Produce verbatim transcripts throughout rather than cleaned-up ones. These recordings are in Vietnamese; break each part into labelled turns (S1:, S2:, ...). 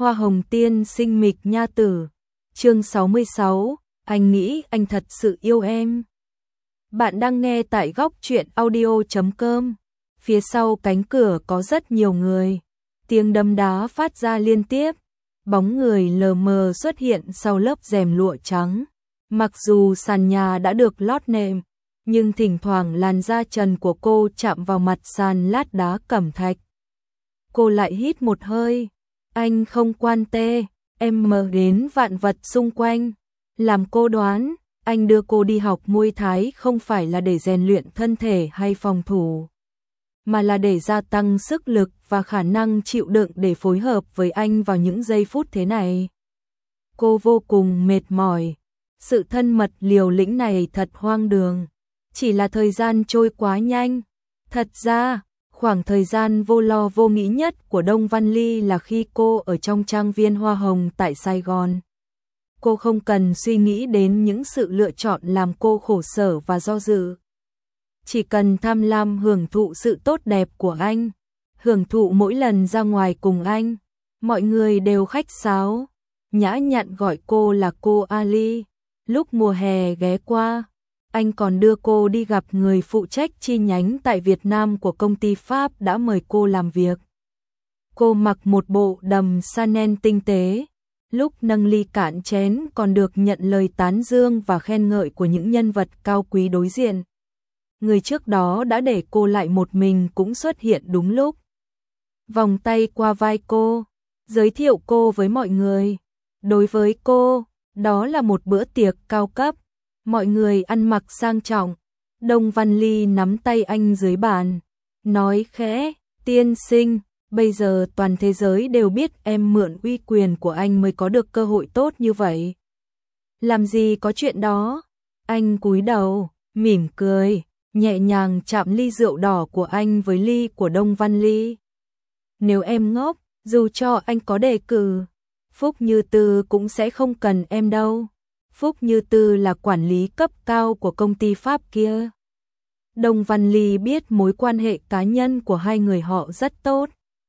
S1: Hoa hồng tiên sinh mịch nha tử. Chương sáu mươi sáu, anh nghĩ anh thật sự yêu em. Bạn đang nghe tại góc truyện audio chấm com. Phía sau cánh cửa có rất nhiều người. Tiếng đấm đá phát ra liên tiếp. Bóng người lờ mờ xuất hiện sau lớp rèm lụa trắng. Mặc dù sàn nhà đã được lót nệm, nhưng thỉnh thoảng làn da trần của cô chạm vào mặt sàn lát đá cẩm thạch. Cô lại hít một hơi. Anh không quan tê, em mờ đến vạn vật xung quanh. Làm cô đoán, anh đưa cô đi học Muay Thái không phải là để rèn luyện thân thể hay phòng thủ, mà là để gia tăng sức lực và khả năng chịu đựng để phối hợp với anh vào những giây phút thế này. Cô vô cùng mệt mỏi. Sự thân mật liều lĩnh này thật hoang đường. Chỉ là thời gian trôi quá nhanh. Thật ra, khoảng thời gian vô lo vô nghĩ nhất của Đông Văn Ly là khi cô ở trong trang viên Hoa Hồng tại Sài Gòn. Cô không cần suy nghĩ đến những sự lựa chọn làm cô khổ sở và do dự. Chỉ cần tham lam hưởng thụ sự tốt đẹp của anh, hưởng thụ mỗi lần ra ngoài cùng anh. Mọi người đều khách sáo, nhã nhặn gọi cô là cô Ali. Lúc mùa hè ghé qua, anh còn đưa cô đi gặp người phụ trách chi nhánh tại Việt Nam của công ty Pháp đã mời cô làm việc. Cô mặc một bộ đầm Chanel tinh tế, lúc nâng ly cạn chén còn được nhận lời tán dương và khen ngợi của những nhân vật cao quý đối diện. Người trước đó đã để cô lại một mình cũng xuất hiện đúng lúc. Vòng tay qua vai cô, giới thiệu cô với mọi người. Đối với cô, đó là một bữa tiệc cao cấp. Mọi người ăn mặc sang trọng. Đông Văn Ly nắm tay anh dưới bàn, nói khẽ, tiên sinh, bây giờ toàn thế giới đều biết em mượn uy quyền của anh mới có được cơ hội tốt như vậy. Làm gì có chuyện đó. Anh cúi đầu, mỉm cười, nhẹ nhàng chạm ly rượu đỏ của anh với ly của Đông Văn Ly. Nếu em ngốc, dù cho anh có đề cử, Phúc Như Tư cũng sẽ không cần em đâu. Phúc Như Tư là quản lý cấp cao của công ty Pháp kia. Đông Văn Ly biết mối quan hệ cá nhân của hai người họ rất tốt.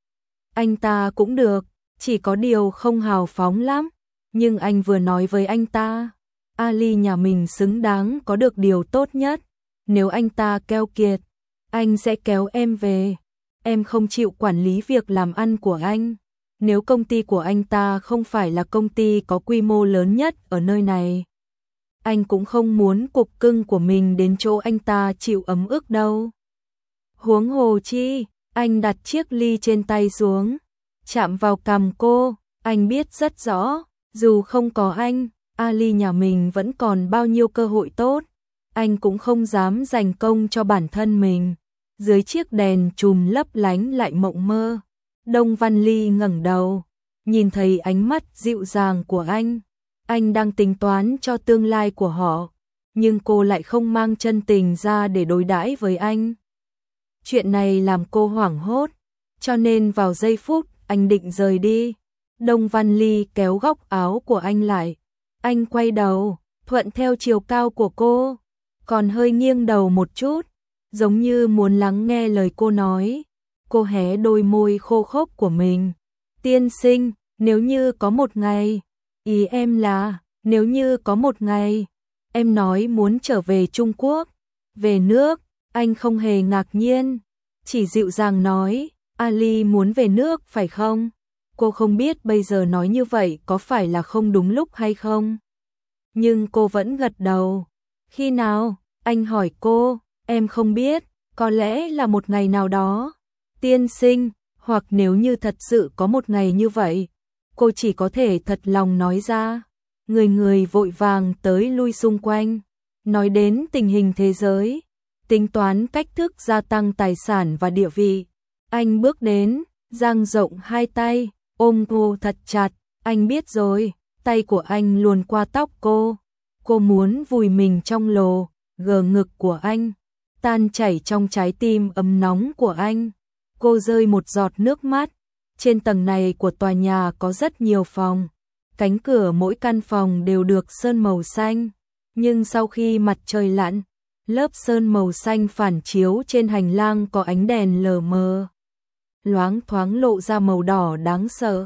S1: Anh ta cũng được, chỉ có điều không hào phóng lắm. Nhưng anh vừa nói với anh ta, Ali nhà mình xứng đáng có được điều tốt nhất. Nếu anh ta keo kiệt, anh sẽ kéo em về. Em không chịu quản lý việc làm ăn của anh. Nếu công ty của anh ta không phải là công ty có quy mô lớn nhất ở nơi này, anh cũng không muốn cục cưng của mình đến chỗ anh ta chịu ấm ức đâu. Huống hồ chi, anh đặt chiếc ly trên tay xuống, chạm vào cằm cô. Anh biết rất rõ, dù không có anh, Ali nhà mình vẫn còn bao nhiêu cơ hội tốt. Anh cũng không dám dành công cho bản thân mình. Dưới chiếc đèn chùm lấp lánh lại mộng mơ. Đông Văn Ly ngẩng đầu, nhìn thấy ánh mắt dịu dàng của anh. Anh đang tính toán cho tương lai của họ, nhưng cô lại không mang chân tình ra để đối đãi với anh. Chuyện này làm cô hoảng hốt, cho nên vào giây phút anh định rời đi, Đông Văn Ly kéo góc áo của anh lại. Anh quay đầu, thuận theo chiều cao của cô, còn hơi nghiêng đầu một chút, giống như muốn lắng nghe lời cô nói. Cô hé đôi môi khô khốc của mình. Tiên sinh, nếu như có một ngày, ý em là, nếu như có một ngày, em nói muốn trở về Trung Quốc, về nước, anh không hề ngạc nhiên, chỉ dịu dàng nói, Ali muốn về nước phải không? Cô không biết bây giờ nói như vậy có phải là không đúng lúc hay không? Nhưng cô vẫn gật đầu. Khi nào? Anh hỏi cô, em không biết, có lẽ là một ngày nào đó. Tiên sinh, hoặc nếu như thật sự có một ngày như vậy, cô chỉ có thể thật lòng nói ra. Người người vội vàng tới lui xung quanh, nói đến tình hình thế giới, tính toán cách thức gia tăng tài sản và địa vị. Anh bước đến, dang rộng hai tay, ôm cô thật chặt. Anh biết rồi, tay của anh luồn qua tóc cô. Cô muốn vùi mình trong lồ, gờ ngực của anh, tan chảy trong trái tim ấm nóng của anh. Cô rơi một giọt nước mắt. Trên tầng này của tòa nhà có rất nhiều phòng. Cánh cửa mỗi căn phòng đều được sơn màu xanh. Nhưng sau khi mặt trời lặn, lớp sơn màu xanh phản chiếu trên hành lang có ánh đèn lờ mờ, loáng thoáng lộ ra màu đỏ đáng sợ.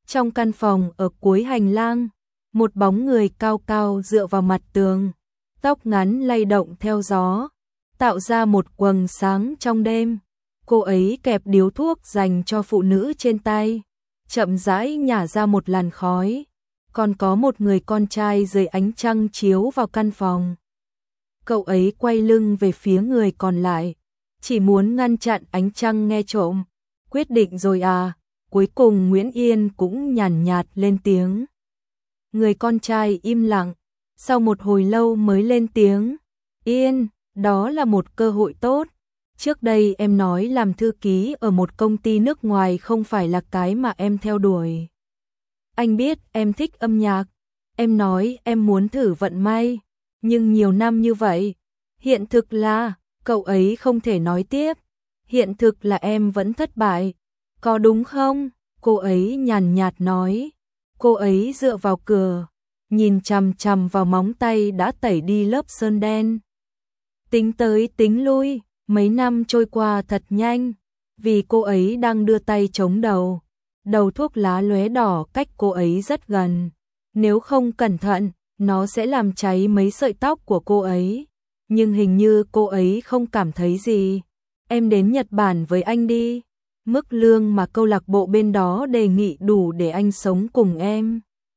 S1: Trong căn phòng ở cuối hành lang, một bóng người cao cao dựa vào mặt tường, tóc ngắn lay động theo gió, tạo ra một quầng sáng trong đêm. Cô ấy kẹp điếu thuốc dành cho phụ nữ trên tay, chậm rãi nhả ra một làn khói. Còn có một người con trai dưới ánh trăng chiếu vào căn phòng. Cậu ấy quay lưng về phía người còn lại, chỉ muốn ngăn chặn ánh trăng nghe trộm. Quyết định rồi à? Cuối cùng Nguyễn Yên cũng nhàn nhạt lên tiếng. Người con trai im lặng, sau một hồi lâu mới lên tiếng. Yên, đó là một cơ hội tốt. Trước đây em nói làm thư ký ở một công ty nước ngoài không phải là cái mà em theo đuổi. Anh biết em thích âm nhạc, em nói em muốn thử vận may, nhưng nhiều năm như vậy, hiện thực là, cậu ấy không thể nói tiếp, hiện thực là em vẫn thất bại, có đúng không? Cô ấy nhàn nhạt nói, cô ấy dựa vào cửa, nhìn chằm chằm vào móng tay đã tẩy đi lớp sơn đen. Tính tới tính lui, mấy năm trôi qua thật nhanh, vì cô ấy đang đưa tay chống đầu. Đầu thuốc lá lóe đỏ cách cô ấy rất gần. Nếu không cẩn thận, nó sẽ làm cháy mấy sợi tóc của cô ấy. Nhưng hình như cô ấy không cảm thấy gì. Em đến Nhật Bản với anh đi. Mức lương mà câu lạc bộ bên đó đề nghị đủ để anh sống cùng em.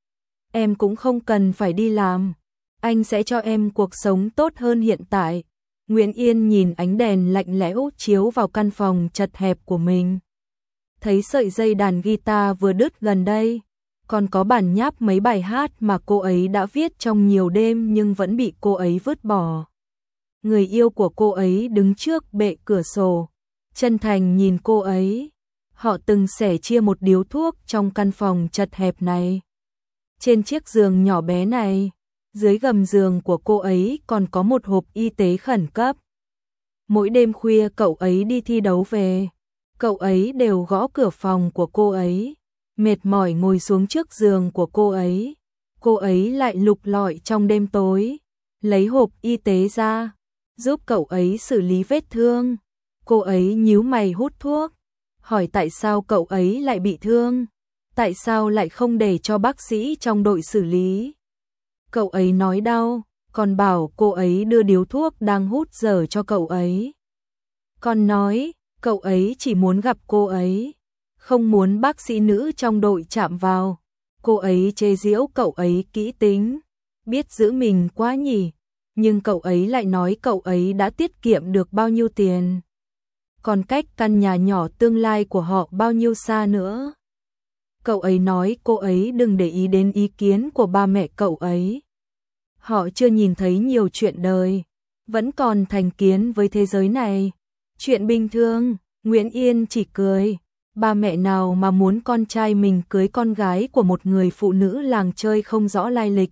S1: Em cũng không cần phải đi làm. Anh sẽ cho em cuộc sống tốt hơn hiện tại. Nguyễn Yên nhìn ánh đèn lạnh lẽo chiếu vào căn phòng chật hẹp của mình. Thấy sợi dây đàn guitar vừa đứt gần đây, còn có bản nháp mấy bài hát mà cô ấy đã viết trong nhiều đêm nhưng vẫn bị cô ấy vứt bỏ. Người yêu của cô ấy đứng trước bệ cửa sổ, chân thành nhìn cô ấy. Họ từng sẻ chia một điếu thuốc trong căn phòng chật hẹp này. Trên chiếc giường nhỏ bé này, dưới gầm giường của cô ấy còn có một hộp y tế khẩn cấp. Mỗi đêm khuya cậu ấy đi thi đấu về, cậu ấy đều gõ cửa phòng của cô ấy, mệt mỏi ngồi xuống trước giường của cô ấy. Cô ấy lại lục lọi trong đêm tối, lấy hộp y tế ra, giúp cậu ấy xử lý vết thương. Cô ấy nhíu mày hút thuốc, hỏi tại sao cậu ấy lại bị thương, tại sao lại không để cho bác sĩ trong đội xử lý. Cậu ấy nói đau, còn bảo cô ấy đưa điếu thuốc đang hút dở cho cậu ấy. Còn nói, cậu ấy chỉ muốn gặp cô ấy, không muốn bác sĩ nữ trong đội chạm vào. Cô ấy chế giễu cậu ấy kỹ tính, biết giữ mình quá nhỉ, nhưng cậu ấy lại nói cậu ấy đã tiết kiệm được bao nhiêu tiền. Còn cách căn nhà nhỏ tương lai của họ bao nhiêu xa nữa. Cậu ấy nói cô ấy đừng để ý đến ý kiến của ba mẹ cậu ấy. Họ chưa nhìn thấy nhiều chuyện đời, vẫn còn thành kiến với thế giới này. Chuyện bình thường, Nguyễn Yên chỉ cười. Ba mẹ nào mà muốn con trai mình cưới con gái của một người phụ nữ làng chơi không rõ lai lịch.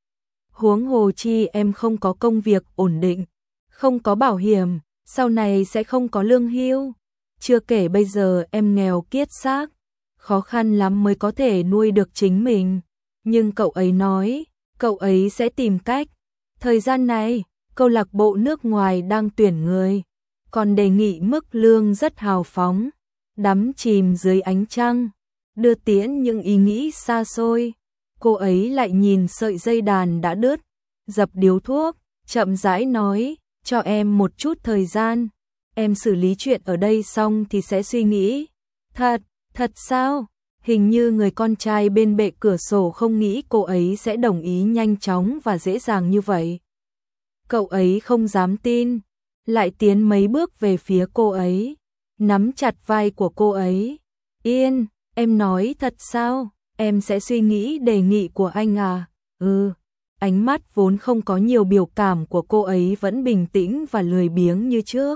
S1: Huống hồ chi em không có công việc ổn định, không có bảo hiểm, sau này sẽ không có lương hưu. Chưa kể bây giờ em nghèo kiết xác, khó khăn lắm mới có thể nuôi được chính mình. Nhưng cậu ấy nói, cậu ấy sẽ tìm cách. Thời gian này, câu lạc bộ nước ngoài đang tuyển người, còn đề nghị mức lương rất hào phóng. Đắm chìm dưới ánh trăng, đưa tiễn những ý nghĩ xa xôi. Cô ấy lại nhìn sợi dây đàn đã đứt, dập điếu thuốc, chậm rãi nói, cho em một chút thời gian, em xử lý chuyện ở đây xong thì sẽ suy nghĩ. Thật, thật sao? Hình như người con trai bên bệ cửa sổ không nghĩ cô ấy sẽ đồng ý nhanh chóng và dễ dàng như vậy. Cậu ấy không dám tin, lại tiến mấy bước về phía cô ấy, nắm chặt vai của cô ấy. Yên, em nói thật sao? Em sẽ suy nghĩ đề nghị của anh à? Ừ. Ánh mắt vốn không có nhiều biểu cảm của cô ấy vẫn bình tĩnh và lười biếng như trước.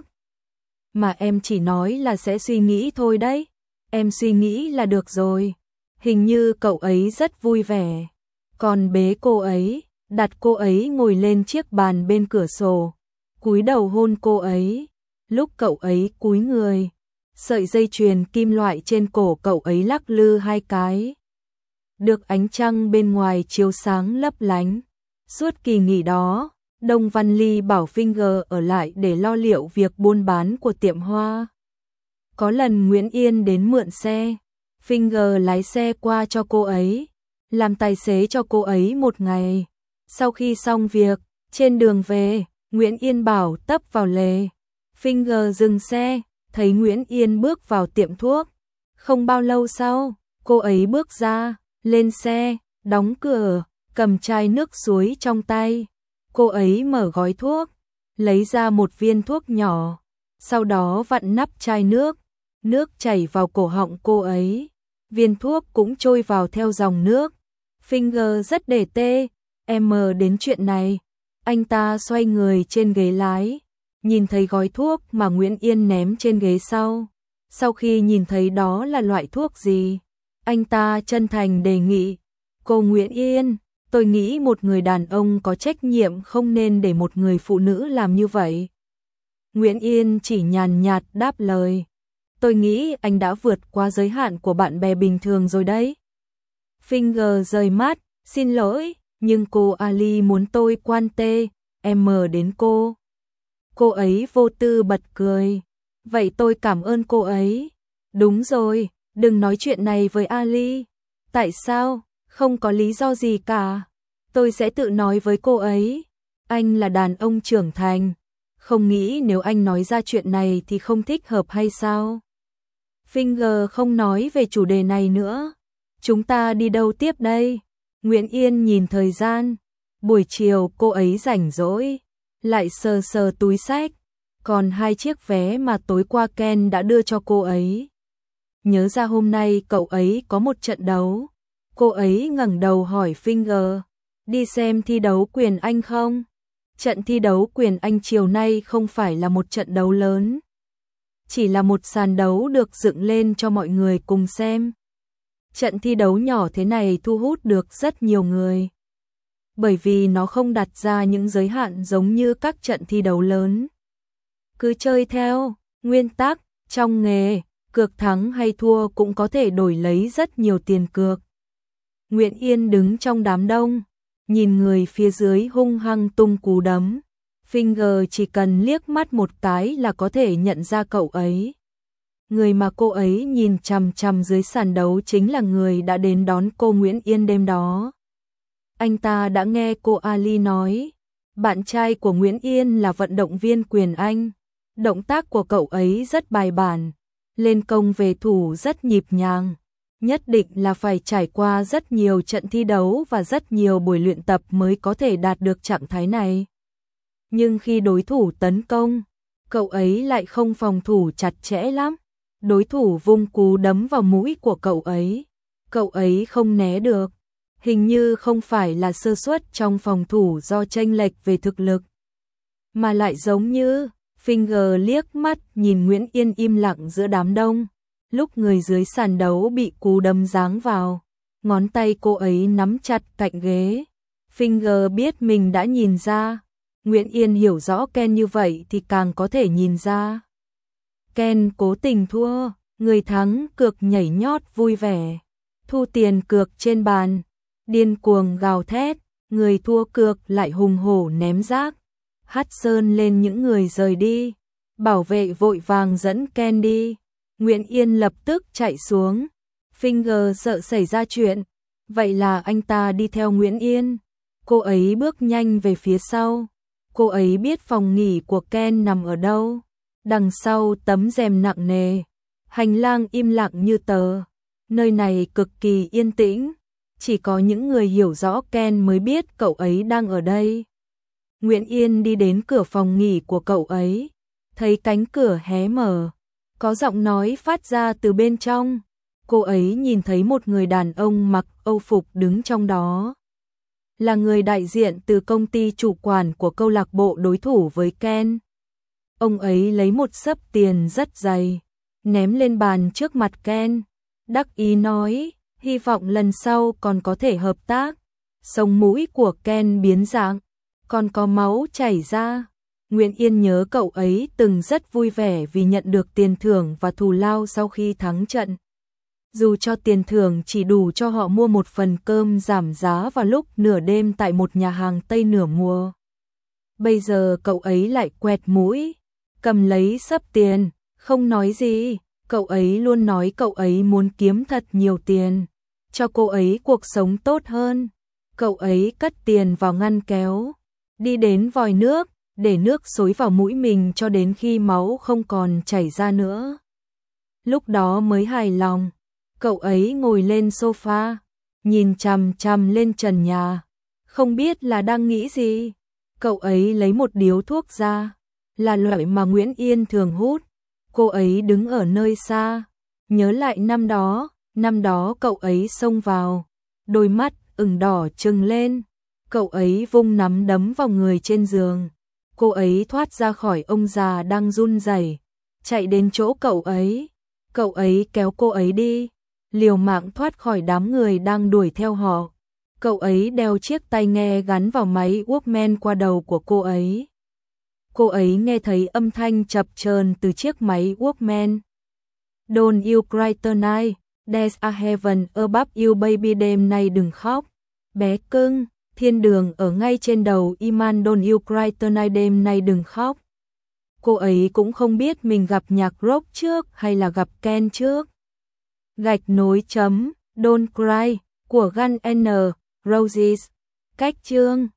S1: Mà em chỉ nói là sẽ suy nghĩ thôi đấy. Em suy nghĩ là được rồi. Hình như cậu ấy rất vui vẻ. Còn bế cô ấy, đặt cô ấy ngồi lên chiếc bàn bên cửa sổ, cúi đầu hôn cô ấy. Lúc cậu ấy cúi người, sợi dây chuyền kim loại trên cổ cậu ấy lắc lư hai cái. Được ánh trăng bên ngoài chiếu sáng lấp lánh. Suốt kỳ nghỉ đó, Đông Văn Ly bảo Finger ở lại để lo liệu việc buôn bán của tiệm hoa. Có lần Nguyễn Yên đến mượn xe, Finger lái xe qua cho cô ấy, làm tài xế cho cô ấy một ngày. Sau khi xong việc, trên đường về, Nguyễn Yên bảo tấp vào lề. Finger dừng xe, thấy Nguyễn Yên bước vào tiệm thuốc. Không bao lâu sau, cô ấy bước ra, lên xe, đóng cửa, cầm chai nước suối trong tay. Cô ấy mở gói thuốc, lấy ra một viên thuốc nhỏ, sau đó vặn nắp chai nước. Nước chảy vào cổ họng cô ấy, viên thuốc cũng trôi vào theo dòng nước. Finger rất để tê, em mờ đến chuyện này. Anh ta xoay người trên ghế lái, nhìn thấy gói thuốc mà Nguyễn Yên ném trên ghế sau. Sau khi nhìn thấy đó là loại thuốc gì, anh ta chân thành đề nghị, cô Nguyễn Yên, tôi nghĩ một người đàn ông có trách nhiệm không nên để một người phụ nữ làm như vậy. Nguyễn Yên chỉ nhàn nhạt đáp lời, tôi nghĩ anh đã vượt qua giới hạn của bạn bè bình thường rồi đấy. Finger rời mắt, xin lỗi, nhưng cô Ali muốn tôi quan tê, em mờ đến cô. Cô ấy vô tư bật cười, vậy tôi cảm ơn cô ấy. Đúng rồi, đừng nói chuyện này với Ali. Tại sao? Không có lý do gì cả. Tôi sẽ tự nói với cô ấy. Anh là đàn ông trưởng thành. Không nghĩ nếu anh nói ra chuyện này thì không thích hợp hay sao? Finger không nói về chủ đề này nữa. Chúng ta đi đâu tiếp đây? Nguyễn Yên nhìn thời gian. Buổi chiều cô ấy rảnh rỗi, lại sờ sờ túi xách, còn hai chiếc vé mà tối qua Ken đã đưa cho cô ấy. Nhớ ra hôm nay cậu ấy có một trận đấu. Cô ấy ngẩng đầu hỏi Finger, đi xem thi đấu quyền Anh không? Trận thi đấu quyền Anh chiều nay không phải là một trận đấu lớn, chỉ là một sàn đấu được dựng lên cho mọi người cùng xem. Trận thi đấu nhỏ thế này thu hút được rất nhiều người, bởi vì nó không đặt ra những giới hạn giống như các trận thi đấu lớn. Cứ chơi theo nguyên tắc, trong nghề, cược thắng hay thua cũng có thể đổi lấy rất nhiều tiền cược. Nguyễn Yên đứng trong đám đông, nhìn người phía dưới hung hăng tung cú đấm. Finger chỉ cần liếc mắt một cái là có thể nhận ra cậu ấy. Người mà cô ấy nhìn chằm chằm dưới sàn đấu chính là người đã đến đón cô Nguyễn Yên đêm đó. Anh ta đã nghe cô Ali nói, bạn trai của Nguyễn Yên là vận động viên quyền Anh. Động tác của cậu ấy rất bài bản, lên công về thủ rất nhịp nhàng. Nhất định là phải trải qua rất nhiều trận thi đấu và rất nhiều buổi luyện tập mới có thể đạt được trạng thái này. Nhưng khi đối thủ tấn công, cậu ấy lại không phòng thủ chặt chẽ lắm. Đối thủ vung cú đấm vào mũi của cậu ấy, cậu ấy không né được. Hình như không phải là sơ suất trong phòng thủ do chênh lệch về thực lực, mà lại giống như Finger liếc mắt nhìn Nguyễn Yên im lặng giữa đám đông. Lúc người dưới sàn đấu bị cú đấm giáng vào, ngón tay cô ấy nắm chặt cạnh ghế. Finger biết mình đã nhìn ra. Nguyễn Yên hiểu rõ Ken như vậy thì càng có thể nhìn ra. Ken cố tình thua, người thắng cược nhảy nhót vui vẻ, thu tiền cược trên bàn, điên cuồng gào thét, người thua cược lại hùng hổ ném rác, hắt sơn lên những người rời đi. Bảo vệ vội vàng dẫn Ken đi. Nguyễn Yên lập tức chạy xuống. Finger sợ xảy ra chuyện, vậy là anh ta đi theo Nguyễn Yên. Cô ấy bước nhanh về phía sau. Cô ấy biết phòng nghỉ của Ken nằm ở đâu. Đằng sau tấm rèm nặng nề, hành lang im lặng như tờ. Nơi này cực kỳ yên tĩnh, chỉ có những người hiểu rõ Ken mới biết cậu ấy đang ở đây. Nguyễn Yên đi đến cửa phòng nghỉ của cậu ấy, thấy cánh cửa hé mở, có giọng nói phát ra từ bên trong. Cô ấy nhìn thấy một người đàn ông mặc Âu phục đứng trong đó. Là người đại diện từ công ty chủ quản của câu lạc bộ đối thủ với Ken. Ông ấy lấy một xấp tiền rất dày, ném lên bàn trước mặt Ken, đắc ý nói, hy vọng lần sau còn có thể hợp tác. Sống mũi của Ken biến dạng, còn có máu chảy ra. Nguyễn Yên nhớ cậu ấy từng rất vui vẻ vì nhận được tiền thưởng và thù lao sau khi thắng trận. Dù cho tiền thưởng chỉ đủ cho họ mua một phần cơm giảm giá vào lúc nửa đêm tại một nhà hàng Tây nửa mùa. Bây giờ cậu ấy lại quẹt mũi, cầm lấy xấp tiền, không nói gì, Cậu ấy luôn nói cậu ấy muốn kiếm thật nhiều tiền, cho cô ấy cuộc sống tốt hơn. Cậu ấy cất tiền vào ngăn kéo, đi đến vòi nước, để nước xối vào mũi mình cho đến khi máu không còn chảy ra nữa. Lúc đó mới hài lòng. Cậu ấy ngồi lên sofa, nhìn chằm chằm lên trần nhà, không biết là đang nghĩ gì. Cậu ấy lấy một điếu thuốc ra, là loại mà Nguyễn Yên thường hút. Cô ấy đứng ở nơi xa, nhớ lại năm đó, năm đó cậu ấy xông vào, đôi mắt ửng đỏ trừng lên. Cậu ấy vung nắm đấm vào người trên giường. Cô ấy thoát ra khỏi ông già đang run rẩy, chạy đến chỗ cậu ấy. Cậu ấy kéo cô ấy đi, liều mạng thoát khỏi đám người đang đuổi theo họ. Cậu ấy đeo chiếc tai nghe gắn vào máy Walkman qua đầu của cô ấy. Cô ấy nghe thấy âm thanh chập chờn từ chiếc máy Walkman. Don't you cry tonight, there's a heaven above you baby, đêm nay đừng khóc. Bé cưng, thiên đường ở ngay trên đầu Iman, don't you cry tonight, đêm nay đừng khóc. Cô ấy cũng không biết mình gặp nhạc rock trước hay là gặp Ken trước. Gạch nối chấm, Don't Cry của Guns N' Roses. Cách chương